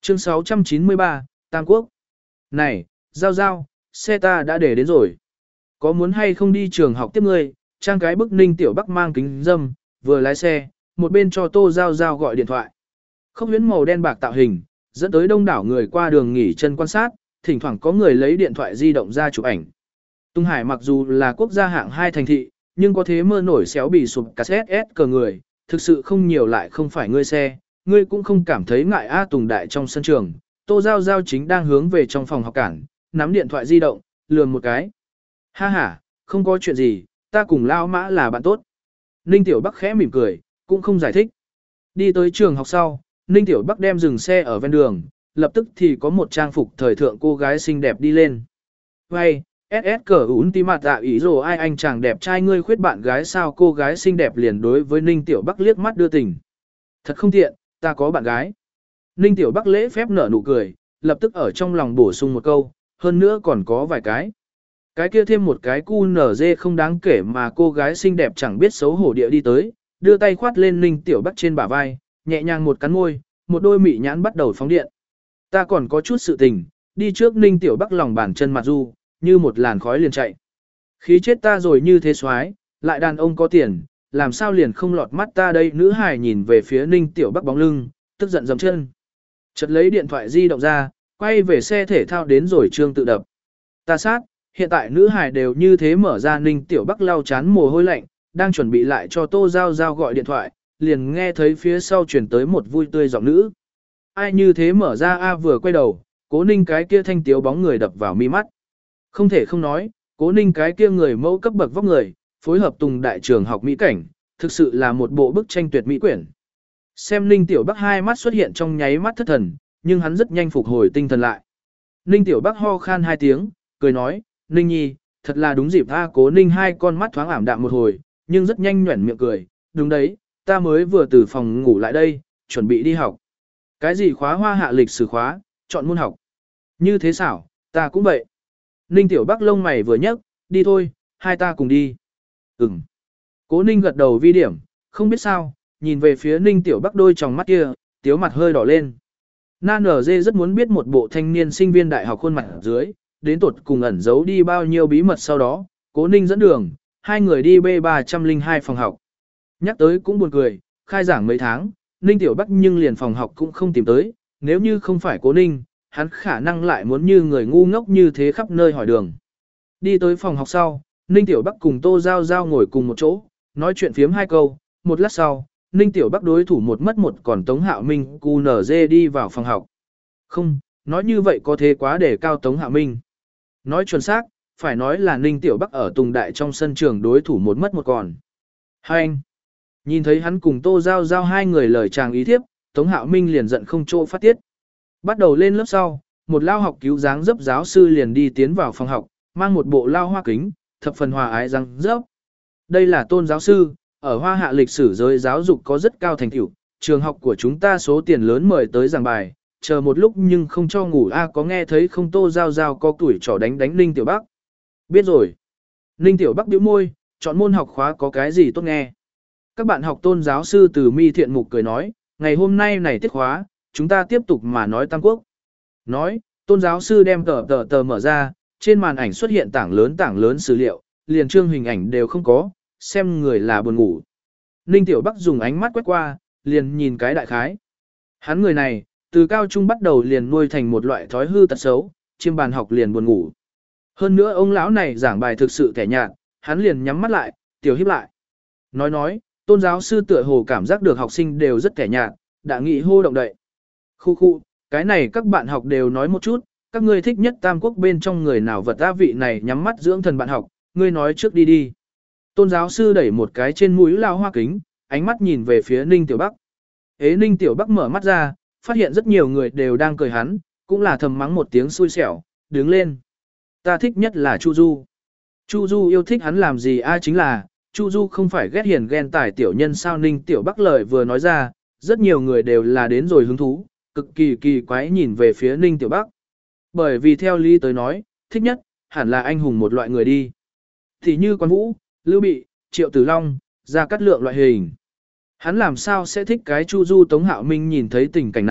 Chương 693, Tam Quốc. Này, Giao Giao, xe ta đã để đến rồi. Có muốn hay không đi trường học tiếp ngươi? Trang cái bức Ninh Tiểu Bắc mang kính dâm, vừa lái xe, một bên cho Tô Giao Giao gọi điện thoại. Không huyễn màu đen bạc tạo hình, dẫn tới đông đảo người qua đường nghỉ chân quan sát, thỉnh thoảng có người lấy điện thoại di động ra chụp ảnh. Tung Hải mặc dù là quốc gia hạng 2 thành thị, nhưng có thế mơ nổi xéo bị sụp cassette cờ người, thực sự không nhiều lại không phải ngươi xe, ngươi cũng không cảm thấy ngại A Tùng Đại trong sân trường. Tô Giao Giao chính đang hướng về trong phòng học cản, nắm điện thoại di động, lườm một cái. Ha ha, không có chuyện gì, ta cùng Lao Mã là bạn tốt. Ninh Tiểu Bắc khẽ mỉm cười, cũng không giải thích. Đi tới trường học sau, Ninh Tiểu Bắc đem dừng xe ở ven đường, lập tức thì có một trang phục thời thượng cô gái xinh đẹp đi lên. Vậy, SS cờ ún tí mặt dạ ý rồi ai anh chàng đẹp trai ngươi khuyết bạn gái sao cô gái xinh đẹp liền đối với Ninh Tiểu Bắc liếc mắt đưa tình. Thật không tiện, ta có bạn gái. Ninh Tiểu Bắc lễ phép nở nụ cười, lập tức ở trong lòng bổ sung một câu, hơn nữa còn có vài cái. Cái kia thêm một cái cu nở dê không đáng kể mà cô gái xinh đẹp chẳng biết xấu hổ địa đi tới, đưa tay khoát lên Ninh Tiểu Bắc trên bả vai, nhẹ nhàng một cắn môi, một đôi mị nhãn bắt đầu phóng điện. Ta còn có chút sự tình, đi trước Ninh Tiểu Bắc lòng bàn chân mặt du, như một làn khói liền chạy. Khí chết ta rồi như thế soái, lại đàn ông có tiền, làm sao liền không lọt mắt ta đây nữ hài nhìn về phía Ninh Tiểu Bắc bóng lưng, tức giận dầm chân. Chợt lấy điện thoại di động ra, quay về xe thể thao đến rồi trương tự đập. Ta sát, hiện tại nữ hài đều như thế mở ra Ninh Tiểu Bắc lau chán mồ hôi lạnh, đang chuẩn bị lại cho Tô Giao Giao gọi điện thoại, liền nghe thấy phía sau chuyển tới một vui tươi giọng nữ. Ai như thế mở ra A vừa quay đầu, Cố Ninh cái kia thanh tiếu bóng người đập vào mi mắt. Không thể không nói, Cố Ninh cái kia người mẫu cấp bậc vóc người, phối hợp Tùng Đại trường học mỹ cảnh, thực sự là một bộ bức tranh tuyệt mỹ quyển. Xem Ninh Tiểu Bắc hai mắt xuất hiện trong nháy mắt thất thần, nhưng hắn rất nhanh phục hồi tinh thần lại. Ninh Tiểu Bắc ho khan hai tiếng, cười nói, Ninh Nhi, thật là đúng dịp tha. Cố Ninh hai con mắt thoáng ảm đạm một hồi, nhưng rất nhanh nhuẩn miệng cười, đúng đấy, ta mới vừa từ phòng ngủ lại đây, chuẩn bị đi học. Cái gì khóa hoa hạ lịch sử khóa, chọn môn học. Như thế xảo, ta cũng vậy. Ninh Tiểu Bắc lông mày vừa nhấc, đi thôi, hai ta cùng đi. Ừm. Cố Ninh gật đầu vi điểm, không biết sao, nhìn về phía Ninh Tiểu Bắc đôi tròng mắt kia, tiếu mặt hơi đỏ lên. Nan ở dê rất muốn biết một bộ thanh niên sinh viên đại học khuôn mặt ở dưới, đến tột cùng ẩn giấu đi bao nhiêu bí mật sau đó, Cố Ninh dẫn đường, hai người đi B302 phòng học. Nhắc tới cũng buồn cười, khai giảng mấy tháng, Ninh Tiểu Bắc nhưng liền phòng học cũng không tìm tới, nếu như không phải Cố Ninh, hắn khả năng lại muốn như người ngu ngốc như thế khắp nơi hỏi đường. Đi tới phòng học sau, Ninh Tiểu Bắc cùng Tô Giao Giao ngồi cùng một chỗ, nói chuyện phiếm hai câu, một lát sau, Ninh Tiểu Bắc đối thủ một mất một còn Tống Hạo Minh QNZ đi vào phòng học. Không, nói như vậy có thế quá để cao Tống Hạo Minh. Nói chuẩn xác, phải nói là Ninh Tiểu Bắc ở Tùng Đại trong sân trường đối thủ một mất một còn. Hai anh, nhìn thấy hắn cùng Tô Giao Giao hai người lời chàng ý thiếp, Tống Hạo Minh liền giận không chỗ phát tiết. Bắt đầu lên lớp sau, một lao học cứu dáng dấp giáo sư liền đi tiến vào phòng học, mang một bộ lao hoa kính, thập phần hòa ái răng dấp. Đây là Tôn giáo sư, ở hoa hạ lịch sử giới giáo dục có rất cao thành tựu, trường học của chúng ta số tiền lớn mời tới giảng bài, chờ một lúc nhưng không cho ngủ a có nghe thấy không. Tô Giao Giao có tuổi trò đánh Ninh Tiểu Bắc. Biết rồi. Ninh Tiểu Bắc bĩu môi, chọn môn học khóa có cái gì tốt nghe. Các bạn học Tôn giáo sư từ mi thiện mục cười nói, ngày hôm nay này tiết khóa, chúng ta tiếp tục mà nói Tam Quốc. Nói, Tôn giáo sư đem tờ mở ra, trên màn ảnh xuất hiện tảng lớn sử liệu, liền trương hình ảnh đều không có, xem người là buồn ngủ. Ninh Tiểu Bắc dùng ánh mắt quét qua, liền nhìn cái đại khái. Hắn người này, từ cao trung bắt đầu liền nuôi thành một loại thói hư tật xấu, chiêm bàn học liền buồn ngủ. Hơn nữa ông lão này giảng bài thực sự kẻ nhạt, hắn liền nhắm mắt lại, tiểu híp lại. Nói, Tôn giáo sư tựa hồ cảm giác được học sinh đều rất kẻ nhạt, đã nghĩ hô động đậy. Khu, cái này các bạn học đều nói một chút, các ngươi thích nhất Tam Quốc bên trong người nào vật á vị này nhắm mắt dưỡng thần bạn học, ngươi nói trước đi. Tôn giáo sư đẩy một cái trên mũi lao hoa kính, ánh mắt nhìn về phía Ninh Tiểu Bắc. Ninh Tiểu Bắc mở mắt ra, phát hiện rất nhiều người đều đang cười hắn, cũng là thầm mắng một tiếng xui xẻo, đứng lên. Ta thích nhất là Chu Du. Chu Du yêu thích hắn làm gì chính là, Chu Du không phải ghét hiền ghen tài tiểu nhân sao. Ninh Tiểu Bắc lời vừa nói ra, rất nhiều người đều là đến rồi hứng thú, cực kỳ quái nhìn về phía Ninh Tiểu Bắc. Bởi vì theo lý tới nói, thích nhất, hẳn là anh hùng một loại người đi. Thì như Quan Vũ, Lưu Bị, Triệu Tử Long, Gia Cát Lượng loại hình. Hắn làm sao sẽ thích cái Chu Du. Tống Hạo Minh nhìn thấy tình cảnh này,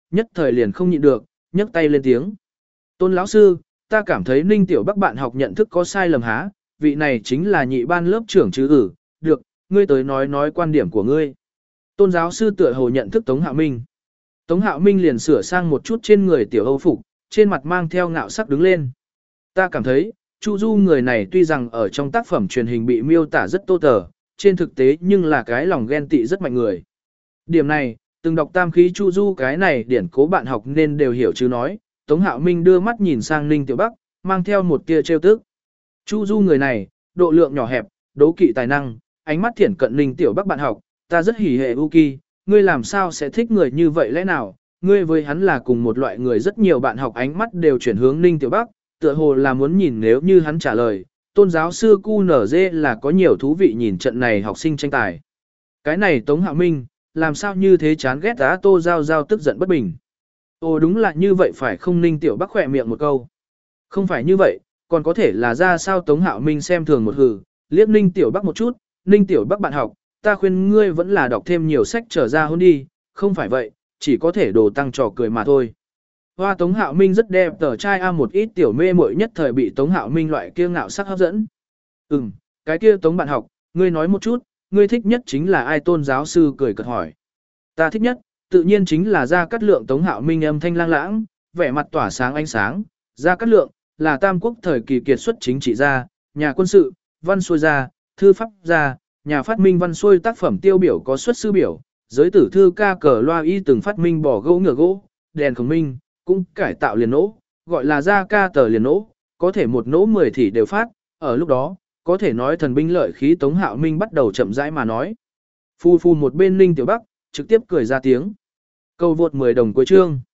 nhất thời liền không nhịn được, nhấc tay lên tiếng. Tôn lão sư, ta cảm thấy Ninh Tiểu Bắc bạn học nhận thức có sai lầm há, vị này chính là nhị ban lớp trưởng chứ được, ngươi tới nói quan điểm của ngươi. Tôn giáo sư tựa hồ nhận thức Tống Hạo Minh. Tống Hạo Minh liền sửa sang một chút trên người tiểu Âu phục, trên mặt mang theo ngạo sắc đứng lên. Ta cảm thấy, Chu Du người này tuy rằng ở trong tác phẩm truyền hình bị miêu tả rất tô tờ, trên thực tế nhưng là cái lòng ghen tị rất mạnh người. Điểm này, từng đọc tam khí Chu Du cái này điển cố bạn học nên đều hiểu chứ nói. Tống Hạo Minh đưa mắt nhìn sang Ninh Tiểu Bắc, mang theo một tia trêu tức. Chu Du người này, độ lượng nhỏ hẹp, đố kỵ tài năng, ánh mắt thiển cận Ninh Tiểu Bắc bạn học, ta rất hỉ hệ Uki, ngươi làm sao sẽ thích người như vậy lẽ nào? Ngươi với hắn là cùng một loại người, rất nhiều bạn học ánh mắt đều chuyển hướng Ninh Tiểu Bắc, tựa hồ là muốn nhìn nếu như hắn trả lời, tôn giáo sư QNZ là có nhiều thú vị nhìn trận này học sinh tranh tài. Cái này Tống Hạo Minh, làm sao như thế chán ghét á Tô Giao Giao tức giận bất bình. Ồ đúng là như vậy phải không? Ninh Tiểu Bắc khỏe miệng một câu. Không phải như vậy, còn có thể là ra sao? Tống Hạo Minh xem thường một hừ, liếc Ninh Tiểu Bắc một chút, Ninh Tiểu Bắc bạn học, ta khuyên ngươi vẫn là đọc thêm nhiều sách trở ra hôn đi, không phải vậy, chỉ có thể đồ tăng trò cười mà thôi. Hoa Tống Hạo Minh rất đẹp, tờ trai a một ít tiểu mê muội nhất thời bị Tống Hạo Minh loại kia ngạo sắc hấp dẫn. Cái kia Tống bạn học, ngươi nói một chút, ngươi thích nhất chính là ai? Tôn giáo sư cười cợt hỏi. Ta thích nhất, tự nhiên chính là Gia Cát Lượng. Tống Hạo Minh âm thanh lang lãng, vẻ mặt tỏa sáng ánh sáng. Gia Cát Lượng là Tam Quốc thời kỳ kiệt xuất chính trị gia, nhà quân sự, văn xuôi gia, thư pháp gia, nhà phát minh văn xuôi tác phẩm tiêu biểu có xuất sư biểu, giới tử thư ca cờ loa y từng phát minh bỏ gỗ ngựa gỗ, đèn khổng minh, cũng cải tạo liền nỗ, gọi là Gia ca tờ liền nỗ, có thể một nỗ 10 thì đều phát, ở lúc đó, có thể nói thần binh lợi khí. Tống Hạo Minh bắt đầu chậm rãi mà nói. Phu một bên Ninh Tiểu Bắc, trực tiếp cười ra tiếng. Câu vượt 10 đồng cuối chương.